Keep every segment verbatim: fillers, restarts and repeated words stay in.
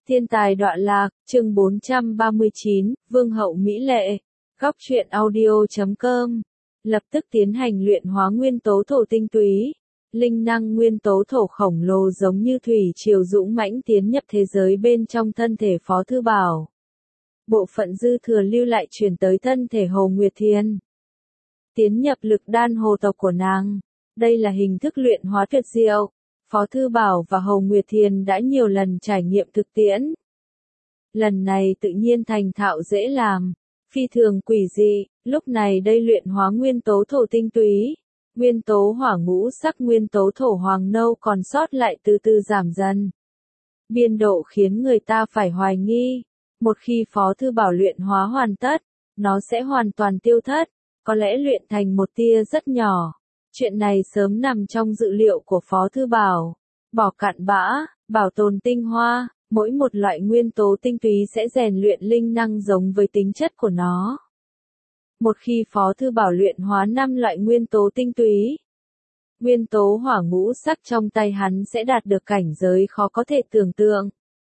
Thiên tài đọa lạc, chương bốn trăm ba mươi chín, Vương hậu Mỹ lệ. Góc truyện audio chấm com. Lập tức tiến hành luyện hóa nguyên tố thổ tinh túy. Linh năng nguyên tố thổ khổng lồ giống như thủy triều dũng mãnh tiến nhập thế giới bên trong thân thể Phó Thư Bảo. Bộ phận dư thừa lưu lại truyền tới thân thể Hồ Nguyệt Thiền. Tiến nhập lực đan hồ tộc của nàng. Đây là hình thức luyện hóa tuyệt diệu. Phó Thư Bảo và Hồ Nguyệt Thiền đã nhiều lần trải nghiệm thực tiễn. Lần này tự nhiên thành thạo dễ làm, phi thường quỷ dị, lúc này đây luyện hóa nguyên tố thổ tinh túy. Nguyên tố hỏa ngũ sắc nguyên tố thổ hoàng nâu còn sót lại từ từ giảm dần. Biên độ khiến người ta phải hoài nghi. Một khi Phó Thư Bảo luyện hóa hoàn tất, nó sẽ hoàn toàn tiêu thất, có lẽ luyện thành một tia rất nhỏ. Chuyện này sớm nằm trong dự liệu của Phó Thư Bảo. Bỏ cặn bã, bảo tồn tinh hoa, mỗi một loại nguyên tố tinh túy sẽ rèn luyện linh năng giống với tính chất của nó. Một khi Phó Thư Bảo luyện hóa năm loại nguyên tố tinh túy, nguyên tố hỏa ngũ sắc trong tay hắn sẽ đạt được cảnh giới khó có thể tưởng tượng.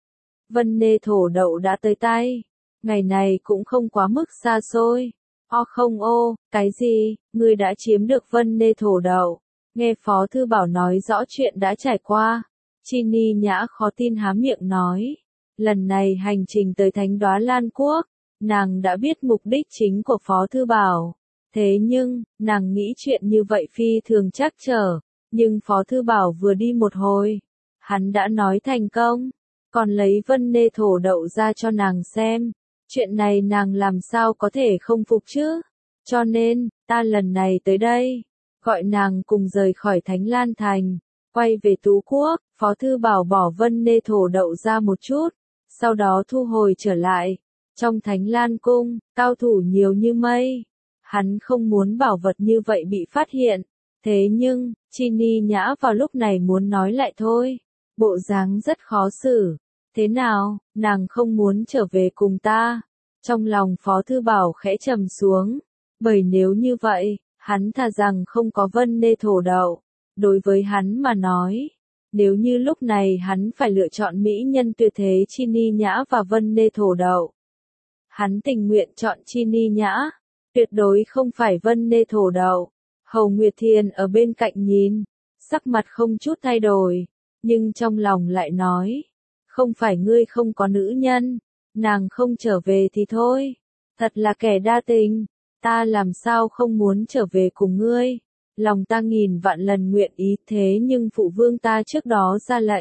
Vân nê thổ đậu đã tới tay. Ngày này cũng không quá mức xa xôi. O không ô, cái gì, ngươi đã chiếm được vân nê thổ đậu. Nghe Phó Thư Bảo nói rõ chuyện đã trải qua. Chi Ni Nhã khó tin há miệng nói. Lần này hành trình tới Thánh Đóa Lan Quốc, nàng đã biết mục đích chính của Phó Thư Bảo. Thế nhưng, nàng nghĩ chuyện như vậy phi thường trắc trở. Nhưng Phó Thư Bảo vừa đi một hồi, hắn đã nói thành công. Còn lấy vân nê thổ đậu ra cho nàng xem. Chuyện này nàng làm sao có thể không phục chứ? Cho nên, ta lần này tới đây, gọi nàng cùng rời khỏi Thánh Lan Thành, quay về Tú Quốc. Phó Thư Bảo bỏ vân nê thổ đậu ra một chút, sau đó thu hồi trở lại. Trong Thánh Lan Cung, cao thủ nhiều như mây. Hắn không muốn bảo vật như vậy bị phát hiện. Thế nhưng, Chi Ni Nhã vào lúc này muốn nói lại thôi. Bộ dáng rất khó xử. Thế nào, nàng không muốn trở về cùng ta? Trong lòng Phó Thư Bảo khẽ trầm xuống. Bởi nếu như vậy, hắn thà rằng không có vân nê thổ đậu. Đối với hắn mà nói, nếu như lúc này hắn phải lựa chọn mỹ nhân tuyệt thế Chi Ni Nhã và vân nê thổ đậu, hắn tình nguyện chọn Chi Ni Nhã, tuyệt đối không phải vân nê thổ đậu. Hầu Nguyệt Thiền ở bên cạnh nhìn, sắc mặt không chút thay đổi, nhưng trong lòng lại nói, không phải ngươi không có nữ nhân, nàng không trở về thì thôi, thật là kẻ đa tình, ta làm sao không muốn trở về cùng ngươi, lòng ta nghìn vạn lần nguyện ý thế nhưng phụ vương ta trước đó ra lệnh,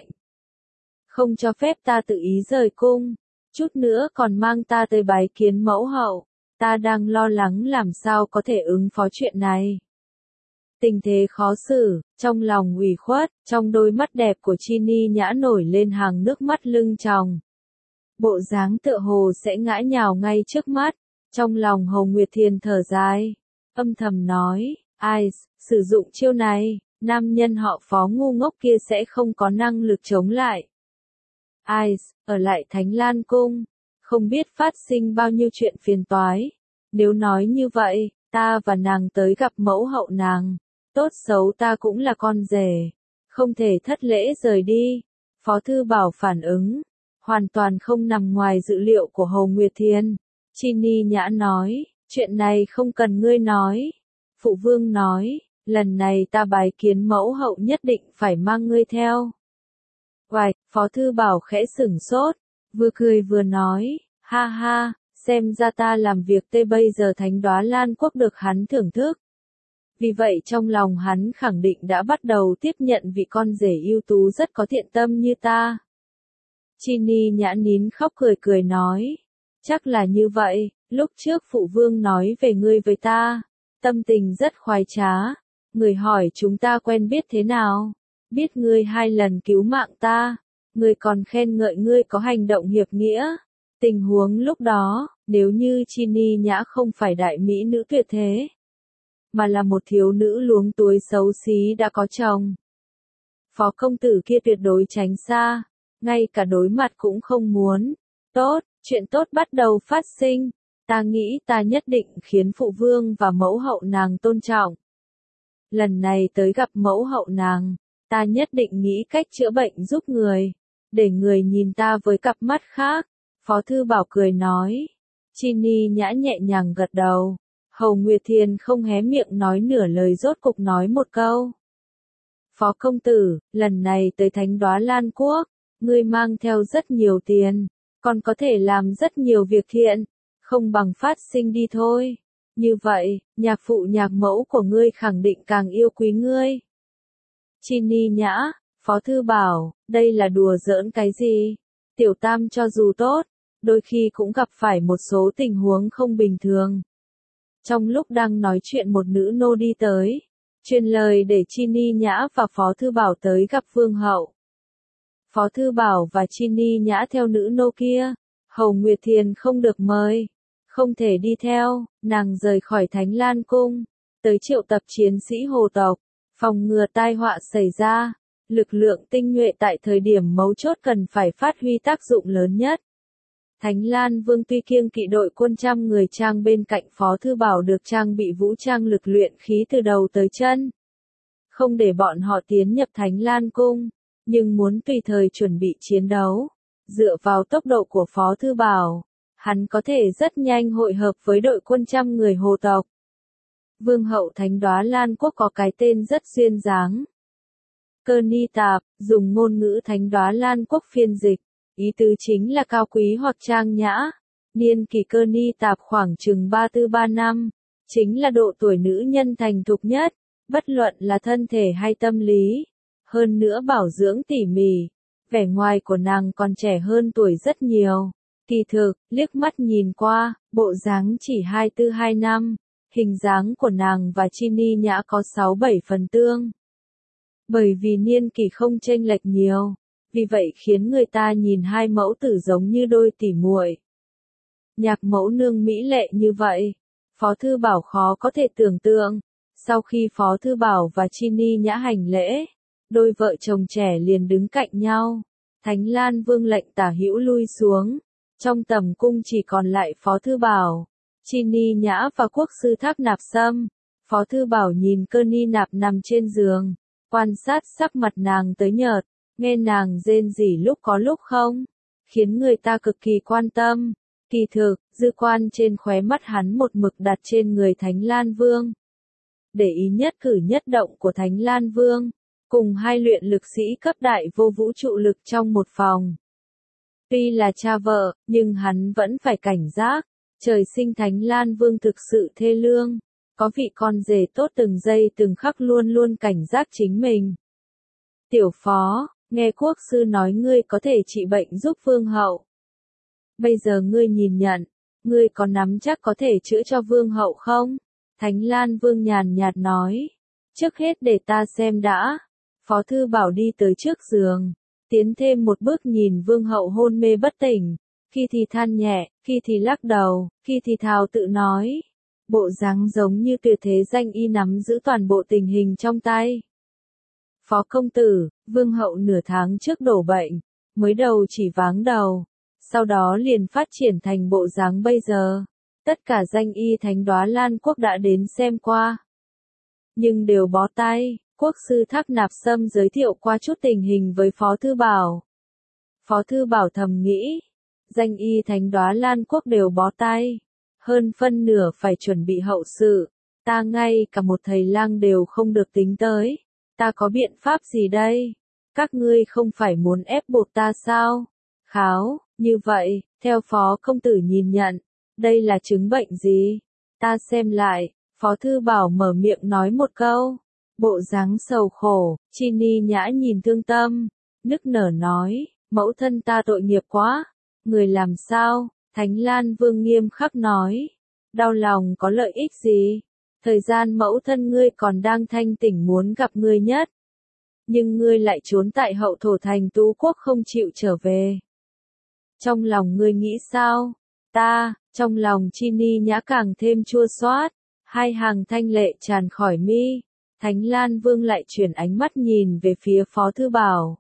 không cho phép ta tự ý rời cung, chút nữa còn mang ta tới bái kiến mẫu hậu, ta đang lo lắng làm sao có thể ứng phó chuyện này. Tình thế khó xử, trong lòng ủy khuất, trong đôi mắt đẹp của Chi Ni Nhã nổi lên hàng nước mắt lưng tròng. Bộ dáng tựa hồ sẽ ngã nhào ngay trước mắt, trong lòng Hồ Nguyệt Thiền thở dài, âm thầm nói, ai, sử dụng chiêu này, nam nhân họ Phó ngu ngốc kia sẽ không có năng lực chống lại. Ai, ở lại Thánh Lan Cung, không biết phát sinh bao nhiêu chuyện phiền toái. Nếu nói như vậy, ta và nàng tới gặp mẫu hậu nàng. Tốt xấu ta cũng là con rể, không thể thất lễ rời đi. Phó Thư Bảo phản ứng, hoàn toàn không nằm ngoài dự liệu của Hồ Nguyệt Thiền. Chi Ni Nhã nói, chuyện này không cần ngươi nói. Phụ vương nói, lần này ta bái kiến mẫu hậu nhất định phải mang ngươi theo. Hoài, Phó Thư Bảo khẽ sửng sốt, vừa cười vừa nói, ha ha, xem ra ta làm việc tê bây giờ Thánh Đóa Lan Quốc được hắn thưởng thức. Vì vậy trong lòng hắn khẳng định đã bắt đầu tiếp nhận vị con rể ưu tú rất có thiện tâm như ta. Chi Ni Nhã nín khóc cười cười nói, chắc là như vậy, lúc trước phụ vương nói về ngươi với ta, tâm tình rất khoái trá, người hỏi chúng ta quen biết thế nào, biết ngươi hai lần cứu mạng ta, người còn khen ngợi ngươi có hành động hiệp nghĩa. Tình huống lúc đó, nếu như Chi Ni Nhã không phải đại mỹ nữ tuyệt thế, mà là một thiếu nữ luống túi xấu xí đã có chồng, Phó công tử kia tuyệt đối tránh xa, ngay cả đối mặt cũng không muốn. Tốt, chuyện tốt bắt đầu phát sinh, ta nghĩ ta nhất định khiến phụ vương và mẫu hậu nàng tôn trọng. Lần này tới gặp mẫu hậu nàng, ta nhất định nghĩ cách chữa bệnh giúp người. để người nhìn ta với cặp mắt khác. Phó Thư Bảo cười nói. Chini Nhã nhẹ nhàng gật đầu. Hầu Nguyệt Thiền không hé miệng nói nửa lời rốt cục nói một câu. Phó công tử, lần này tới Thánh Đóa Lan Quốc, ngươi mang theo rất nhiều tiền, còn có thể làm rất nhiều việc thiện, không bằng phát sinh đi thôi. Như vậy, nhạc phụ nhạc mẫu của ngươi khẳng định càng yêu quý ngươi. Chini Nhã, Phó Thư Bảo, đây là đùa giỡn cái gì? Tiểu Tam cho dù tốt, đôi khi cũng gặp phải một số tình huống không bình thường. Trong lúc đang nói chuyện một nữ nô đi tới, truyền lời để Chini Nhã và Phó Thư Bảo tới gặp Vương hậu. Phó Thư Bảo và Chini Nhã theo nữ nô kia, Hầu Nguyệt Thiền không được mời, không thể đi theo, nàng rời khỏi Thánh Lan Cung, tới triệu tập chiến sĩ hồ tộc, phòng ngừa tai họa xảy ra. Lực lượng tinh nhuệ tại thời điểm mấu chốt cần phải phát huy tác dụng lớn nhất. Thánh Lan Vương tuy kiêng kỵ đội quân trăm người trang bên cạnh Phó Thư Bảo được trang bị vũ trang lực luyện khí từ đầu tới chân. Không để bọn họ tiến nhập Thánh Lan Cung, nhưng muốn tùy thời chuẩn bị chiến đấu. Dựa vào tốc độ của Phó Thư Bảo, hắn có thể rất nhanh hội hợp với đội quân trăm người hồ tộc. Vương hậu Thánh Đóa Lan Quốc có cái tên rất duyên dáng. Cơ Ni Tạp, dùng ngôn ngữ Thánh Đóa Lan Quốc phiên dịch, ý tứ chính là cao quý hoặc trang nhã. Niên kỷ Cơ Ni Tạp khoảng chừng ba tư ba năm, chính là độ tuổi nữ nhân thành thục nhất, bất luận là thân thể hay tâm lý. Hơn nữa bảo dưỡng tỉ mỉ, vẻ ngoài của nàng còn trẻ hơn tuổi rất nhiều. Kỳ thực, liếc mắt nhìn qua, bộ dáng chỉ hai tư hai năm, hình dáng của nàng và Chini Nhã có sáu bảy phần tương. Bởi vì niên kỷ không chênh lệch nhiều, vì vậy khiến người ta nhìn hai mẫu tử giống như đôi tỉ muội. Nhạc mẫu nương mỹ lệ như vậy, Phó Thư Bảo khó có thể tưởng tượng. Sau khi Phó Thư Bảo và Chini Nhã hành lễ, đôi vợ chồng trẻ liền đứng cạnh nhau. Thánh Lan Vương lệnh tả hữu lui xuống, trong tầm cung chỉ còn lại Phó Thư Bảo, Chini Nhã và quốc sư Thác Nạp Sâm. Phó Thư Bảo nhìn Cơ Ni Nạp nằm trên giường, quan sát sắc mặt nàng tới nhợt, nghe nàng rên rỉ lúc có lúc không, khiến người ta cực kỳ quan tâm. Kỳ thực, dư quan trên khóe mắt hắn một mực đặt trên người Thánh Lan Vương. Để ý nhất cử nhất động của Thánh Lan Vương, cùng hai luyện lực sĩ cấp đại vô vũ trụ lực trong một phòng. Tuy là cha vợ, nhưng hắn vẫn phải cảnh giác. Trời sinh Thánh Lan Vương thực sự thê lương, có vị con rể tốt từng giây từng khắc luôn luôn cảnh giác chính mình. Tiểu Phó, nghe quốc sư nói ngươi có thể trị bệnh giúp Vương hậu. Bây giờ ngươi nhìn nhận, ngươi có nắm chắc có thể chữa cho Vương hậu không? Thánh Lan Vương nhàn nhạt nói. Trước hết để ta xem đã. Phó Thư Bảo đi tới trước giường, tiến thêm một bước nhìn Vương hậu hôn mê bất tỉnh. Khi thì than nhẹ, khi thì lắc đầu, khi thì thào tự nói. Bộ dáng giống như tuyệt thế danh y nắm giữ toàn bộ tình hình trong tay. Phó công tử, Vương hậu nửa tháng trước đổ bệnh, mới đầu chỉ váng đầu, sau đó liền phát triển thành bộ dáng bây giờ. Tất cả danh y Thánh Đóa Lan Quốc đã đến xem qua, nhưng đều bó tay. Quốc sư Thác Nạp Sâm giới thiệu qua chút tình hình với Phó Thư Bảo. Phó Thư Bảo thầm nghĩ, danh y Thánh Đóa Lan Quốc đều bó tay, hơn phân nửa phải chuẩn bị hậu sự, ta ngay cả một thầy lang đều không được tính tới, ta có biện pháp gì đây? Các ngươi không phải muốn ép buộc ta sao? Kháo, như vậy, theo Phó công tử nhìn nhận, đây là chứng bệnh gì? Ta xem lại. Phó Thư Bảo mở miệng nói một câu, bộ dáng sầu khổ. Chini Nhã nhìn thương tâm, nức nở nói, mẫu thân ta tội nghiệp quá. Người làm sao? Thánh Lan Vương nghiêm khắc nói, đau lòng có lợi ích gì? Thời gian mẫu thân ngươi còn đang thanh tỉnh muốn gặp ngươi nhất, nhưng ngươi lại trốn tại hậu thổ thành Tú Quốc không chịu trở về. Trong lòng ngươi nghĩ sao? Ta, trong lòng Chini Nhã càng thêm chua xót, hai hàng thanh lệ tràn khỏi mi. Thánh Lan Vương lại chuyển ánh mắt nhìn về phía Phó Thư Bảo.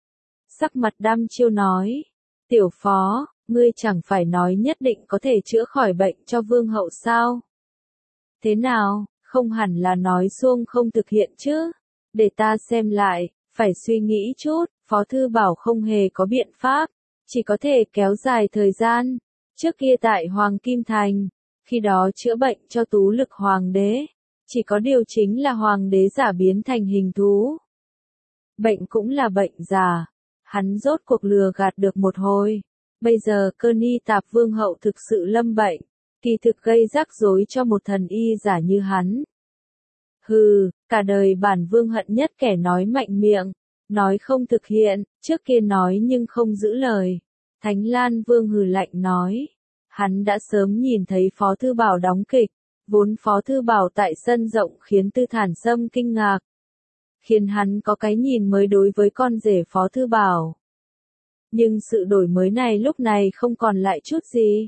Sắc mặt đăm chiêu nói, tiểu Phó, ngươi chẳng phải nói nhất định có thể chữa khỏi bệnh cho Vương hậu sao? Thế nào, không hẳn là nói suông không thực hiện chứ? Để ta xem lại, phải suy nghĩ chút. Phó Thư Bảo không hề có biện pháp, chỉ có thể kéo dài thời gian. Trước kia tại Hoàng Kim Thành, khi đó chữa bệnh cho Tú Lực Hoàng đế, chỉ có điều chính là Hoàng đế giả biến thành hình thú. Bệnh cũng là bệnh giả, hắn rốt cuộc lừa gạt được một hồi. Bây giờ Cơ Ni Tạp Vương hậu thực sự lâm bệnh, kỳ thực gây rắc rối cho một thần y giả như hắn. Hừ, cả đời bản vương hận nhất kẻ nói mạnh miệng, nói không thực hiện, trước kia nói nhưng không giữ lời. Thánh Lan Vương hừ lạnh nói, hắn đã sớm nhìn thấy Phó Thư Bảo đóng kịch, vốn Phó Thư Bảo tại sân rộng khiến Tư Thản Sâm kinh ngạc, khiến hắn có cái nhìn mới đối với con rể Phó Thư Bảo. Nhưng sự đổi mới này lúc này không còn lại chút gì.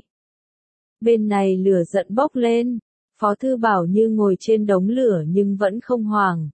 Bên này lửa giận bốc lên, Phó Thư Bảo như ngồi trên đống lửa nhưng vẫn không hoảng.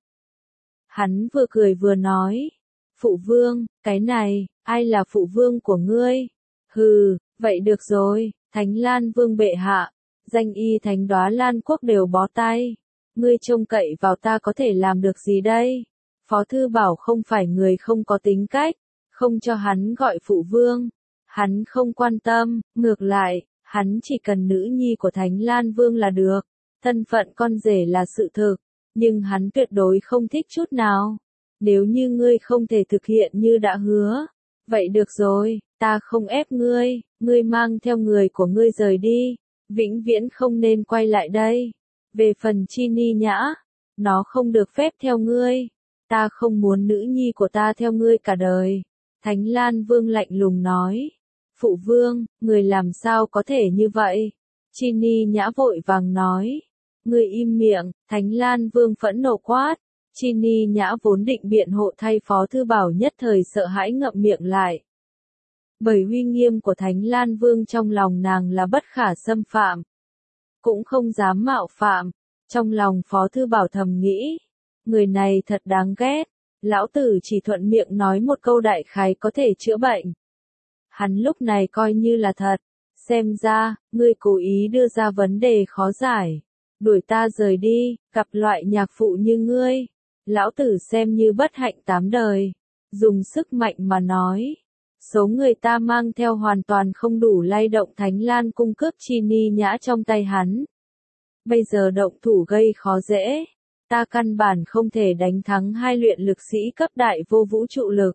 Hắn vừa cười vừa nói, phụ vương, cái này, ai là phụ vương của ngươi? Hừ, vậy được rồi, Thánh Lan Vương bệ hạ, danh y Thánh Đóa Lan Quốc đều bó tay. Ngươi trông cậy vào ta có thể làm được gì đây? Phó Thư Bảo không phải người không có tính cách, không cho hắn gọi phụ vương. Hắn không quan tâm, ngược lại, hắn chỉ cần nữ nhi của Thánh Lan Vương là được. Thân phận con rể là sự thực, nhưng hắn tuyệt đối không thích chút nào. Nếu như ngươi không thể thực hiện như đã hứa, vậy được rồi, ta không ép ngươi, ngươi mang theo người của ngươi rời đi, vĩnh viễn không nên quay lại đây. Về phần Chi Ni Nhã, nó không được phép theo ngươi, ta không muốn nữ nhi của ta theo ngươi cả đời. Thánh Lan Vương lạnh lùng nói, phụ vương, người làm sao có thể như vậy? Chi Ni Nhã vội vàng nói, ngươi im miệng. Thánh Lan Vương phẫn nộ quát. Chi Ni Nhã vốn định biện hộ thay Phó Thư Bảo nhất thời sợ hãi ngậm miệng lại. Bởi uy nghiêm của Thánh Lan Vương trong lòng nàng là bất khả xâm phạm, cũng không dám mạo phạm. Trong lòng Phó Thư Bảo thầm nghĩ, người này thật đáng ghét, lão tử chỉ thuận miệng nói một câu đại khái có thể chữa bệnh. Hắn lúc này coi như là thật, xem ra, ngươi cố ý đưa ra vấn đề khó giải, đuổi ta rời đi, gặp loại nhạc phụ như ngươi, lão tử xem như bất hạnh tám đời. Dùng sức mạnh mà nói, số người ta mang theo hoàn toàn không đủ lay động Thánh Lan cung cướp Chi Ni Nhã trong tay hắn. Bây giờ động thủ gây khó dễ, ta căn bản không thể đánh thắng hai luyện lực sĩ cấp đại vô vũ trụ lực.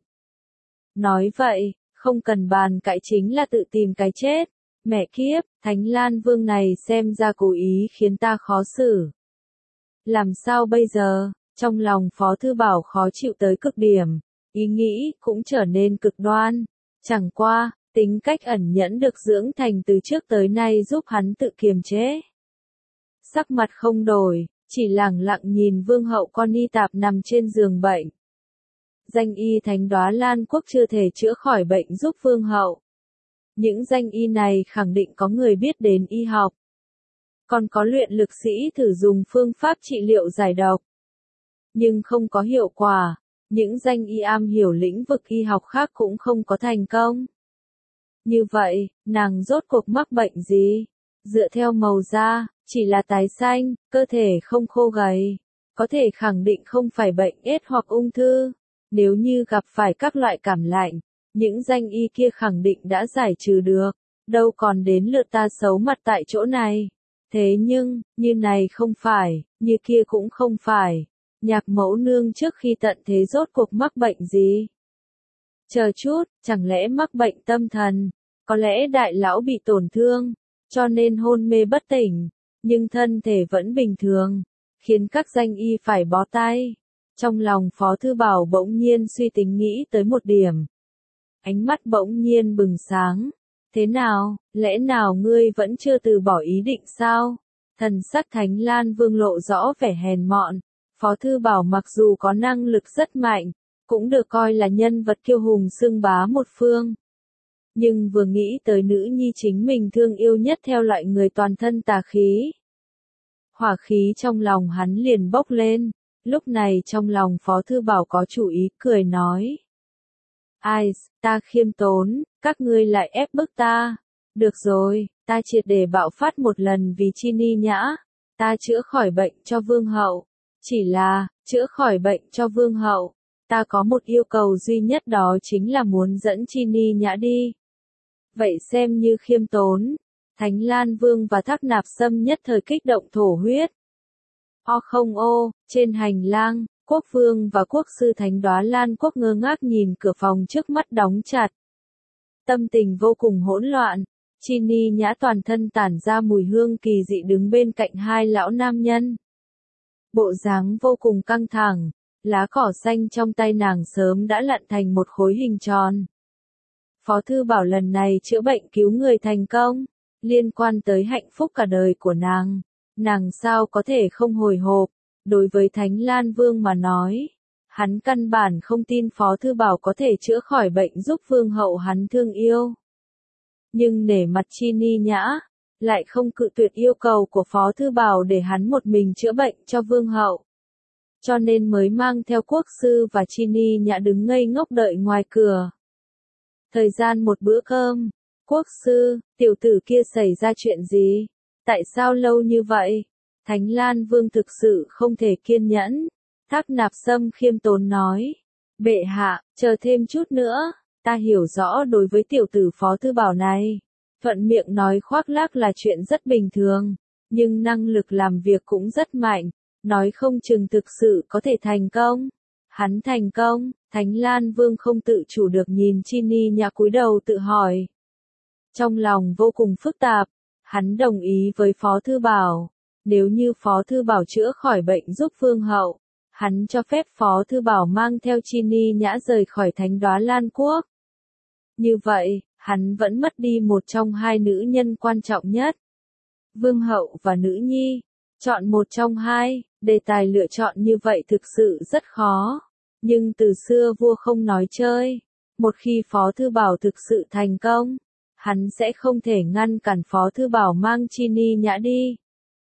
Nói vậy, không cần bàn cãi chính là tự tìm cái chết. Mẹ kiếp, Thánh Lan Vương này xem ra cố ý khiến ta khó xử. Làm sao bây giờ? Trong lòng Phó Thư Bảo khó chịu tới cực điểm, ý nghĩ cũng trở nên cực đoan. Chẳng qua, tính cách ẩn nhẫn được dưỡng thành từ trước tới nay giúp hắn tự kiềm chế. Sắc mặt không đổi, chỉ lẳng lặng nhìn Vương hậu Con Ni Tạp nằm trên giường bệnh. Danh y Thánh Đóa Lan Quốc chưa thể chữa khỏi bệnh giúp Vương hậu. Những danh y này khẳng định có người biết đến y học. Còn có luyện lực sĩ thử dùng phương pháp trị liệu giải độc. Nhưng không có hiệu quả, những danh y am hiểu lĩnh vực y học khác cũng không có thành công. Như vậy, nàng rốt cuộc mắc bệnh gì? Dựa theo màu da, chỉ là tái xanh, cơ thể không khô gầy. Có thể khẳng định không phải bệnh ết hoặc ung thư. Nếu như gặp phải các loại cảm lạnh, những danh y kia khẳng định đã giải trừ được, đâu còn đến lượt ta xấu mặt tại chỗ này. Thế nhưng, như này không phải, như kia cũng không phải. Nhạc mẫu nương trước khi tận thế rốt cuộc mắc bệnh gì? Chờ chút, chẳng lẽ mắc bệnh tâm thần? Có lẽ đại lão bị tổn thương, cho nên hôn mê bất tỉnh, nhưng thân thể vẫn bình thường, khiến các danh y phải bó tay. Trong lòng Phó Thư Bảo bỗng nhiên suy tính nghĩ tới một điểm. Ánh mắt bỗng nhiên bừng sáng. Thế nào, lẽ nào ngươi vẫn chưa từ bỏ ý định sao? Thần sắc Thánh Lan Vương lộ rõ vẻ hèn mọn. Phó Thư Bảo mặc dù có năng lực rất mạnh, cũng được coi là nhân vật kiêu hùng xưng bá một phương. Nhưng vừa nghĩ tới nữ nhi chính mình thương yêu nhất theo loại người toàn thân tà khí, hỏa khí trong lòng hắn liền bốc lên. Lúc này trong lòng Phó Thư Bảo có chủ ý, cười nói. Ai, ta khiêm tốn, các ngươi lại ép bức ta. Được rồi, ta triệt để bạo phát một lần vì Chi Ni Nhã. Ta chữa khỏi bệnh cho Vương hậu. Chỉ là, chữa khỏi bệnh cho Vương hậu. Ta có một yêu cầu duy nhất, đó chính là muốn dẫn Chi Ni Nhã đi. Vậy xem như khiêm tốn. Thánh Lan Vương và Thác Nạp Sâm nhất thời kích động thổ huyết. O không ô, trên hành lang, quốc vương và quốc sư Thánh Đóa Lan Quốc ngơ ngác nhìn cửa phòng trước mắt đóng chặt. Tâm tình vô cùng hỗn loạn. Chi Ni Nhã toàn thân tản ra mùi hương kỳ dị đứng bên cạnh hai lão nam nhân. Bộ dáng vô cùng căng thẳng, lá cỏ xanh trong tay nàng sớm đã lặn thành một khối hình tròn. Phó Thư Bảo lần này chữa bệnh cứu người thành công, liên quan tới hạnh phúc cả đời của nàng. Nàng sao có thể không hồi hộp, đối với Thánh Lan Vương mà nói. Hắn căn bản không tin Phó Thư Bảo có thể chữa khỏi bệnh giúp vương hậu hắn thương yêu. Nhưng nể mặt Chi Ni Nhã, lại không cự tuyệt yêu cầu của Phó Thư Bảo để hắn một mình chữa bệnh cho vương hậu. Cho nên mới mang theo quốc sư và Chi Ni Nhã đứng ngây ngốc đợi ngoài cửa. Thời gian một bữa cơm, quốc sư, tiểu tử kia xảy ra chuyện gì? Tại sao lâu như vậy? Thánh Lan Vương thực sự không thể kiên nhẫn. Thác Nạp Sâm khiêm tốn nói. Bệ hạ, chờ thêm chút nữa, ta hiểu rõ đối với tiểu tử Phó Thư Bảo này. Thuận miệng nói khoác lác là chuyện rất bình thường, nhưng năng lực làm việc cũng rất mạnh, nói không chừng thực sự có thể thành công. Hắn thành công, Thánh Lan Vương không tự chủ được nhìn Chi Ni Nhã cúi đầu tự hỏi. Trong lòng vô cùng phức tạp, hắn đồng ý với Phó Thư Bảo. Nếu như Phó Thư Bảo chữa khỏi bệnh giúp vương hậu, hắn cho phép Phó Thư Bảo mang theo Chi Ni Nhã rời khỏi Thánh Đóa Lan Quốc. Như vậy, hắn vẫn mất đi một trong hai nữ nhân quan trọng nhất. Vương hậu và nữ nhi. Chọn một trong hai, đề tài lựa chọn như vậy thực sự rất khó. Nhưng từ xưa vua không nói chơi. Một khi Phó Thư Bảo thực sự thành công, hắn sẽ không thể ngăn cản Phó Thư Bảo mang Chi Ni Nhã đi.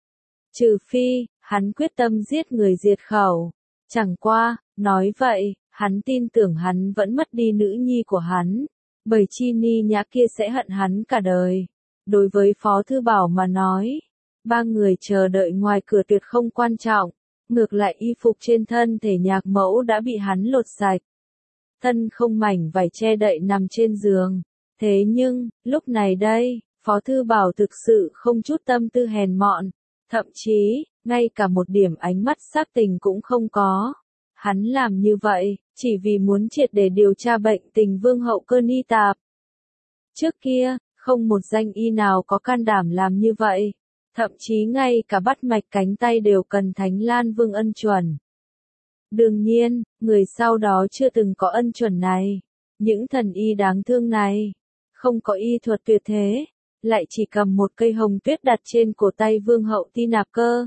Trừ phi, hắn quyết tâm giết người diệt khẩu. Chẳng qua, nói vậy, hắn tin tưởng hắn vẫn mất đi nữ nhi của hắn. Bởi Chi Ni Nhã kia sẽ hận hắn cả đời. Đối với Phó Thư Bảo mà nói, ba người chờ đợi ngoài cửa tuyệt không quan trọng. Ngược lại y phục trên thân thể nhạc mẫu đã bị hắn lột sạch. Thân không mảnh vải che đậy nằm trên giường. Thế nhưng, lúc này đây, Phó Thư Bảo thực sự không chút tâm tư hèn mọn. Thậm chí, ngay cả một điểm ánh mắt sắc tình cũng không có. Hắn làm như vậy, chỉ vì muốn triệt để điều tra bệnh tình vương hậu Cơ Ni Tạp. Trước kia, không một danh y nào có can đảm làm như vậy. Thậm chí ngay cả bắt mạch cánh tay đều cần Thánh Lan Vương ân chuẩn. Đương nhiên, người sau đó chưa từng có ân chuẩn này. Những thần y đáng thương này, không có y thuật tuyệt thế, lại chỉ cầm một cây hồng tuyết đặt trên cổ tay vương hậu Ti Nạp Cơ.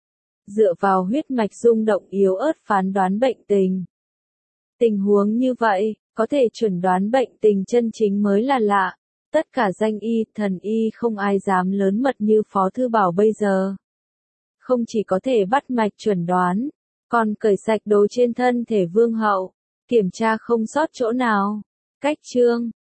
Dựa vào huyết mạch rung động yếu ớt phán đoán bệnh tình. Tình huống như vậy, có thể chuẩn đoán bệnh tình chân chính mới là lạ. Tất cả danh y, thần y không ai dám lớn mật như Phó Thư Bảo bây giờ. Không chỉ có thể bắt mạch chuẩn đoán, còn cởi sạch đồ trên thân thể vương hậu, kiểm tra không sót chỗ nào. Cách chương